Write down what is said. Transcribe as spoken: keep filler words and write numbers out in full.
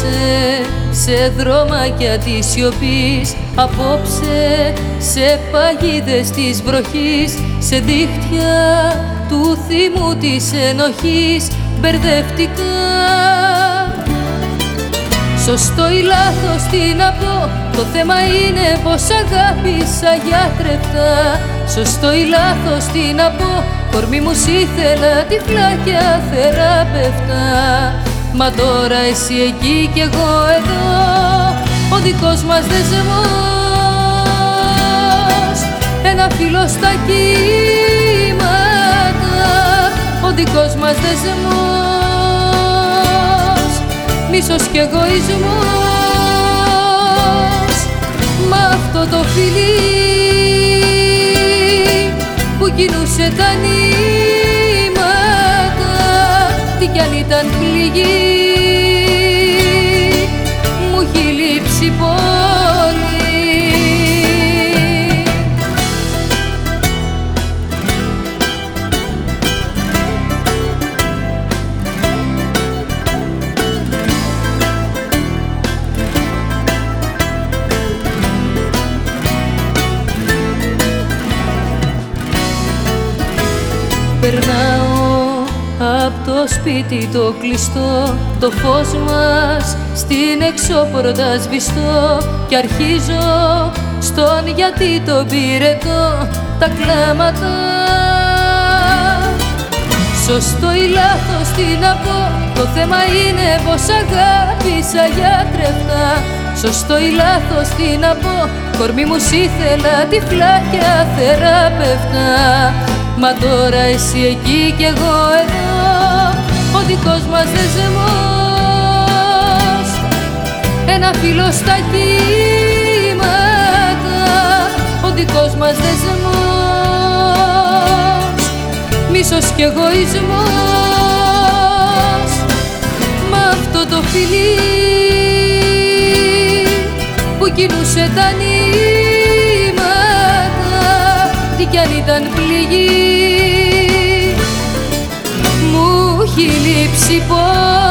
απόψε σε δρόμακια της σιωπής, απόψε σε παγίδες της βροχής, σε δίχτυα του θυμού της ενοχής μπερδεύτηκα. Σωστό ή λάθος τι να πω, το θέμα είναι πως αγάπησα γιατρευτά. Σωστό ή λάθος τι να πω, κορμί μου σ' ήθελα τυφλά και αθεράπευτα. Μα τώρα εσύ εκεί κι εγώ εδώ, ο δικός μας δεσμός, ένα φύλλο στα κύματα, ο δικός μας δεσμός, μίσος κι εγωισμός. Μα αυτό το φιλί που κινούσε τα νήματα, τι κι αν ήταν πληγή, μου έχει λείψει πολύ. Περνάω απ' το σπίτι το κλειστό, το φως μας στην εξώπορτα σβηστό, κι αρχίζω στον γιατί το πυρετό τα κλάματα. Σωστό ή λάθος τι να πω, το θέμα είναι πως αγάπησα γιατρευτά. Σωστό ή λάθος τι να πω, κορμί μου σ' ήθελα τυφλά και αθεράπευτα. Μα τώρα εσύ εκεί κι εγώ εδώ, ο δικός μας δεσμός, ένα φύλλο στα κύματα, ο δικός μας δεσμός, μίσος κι εγωισμός. Μα αυτό το φιλί που κινούσε τα νήματα, τι κι αν ήταν πληγή, μου έχει λείψει πολύ.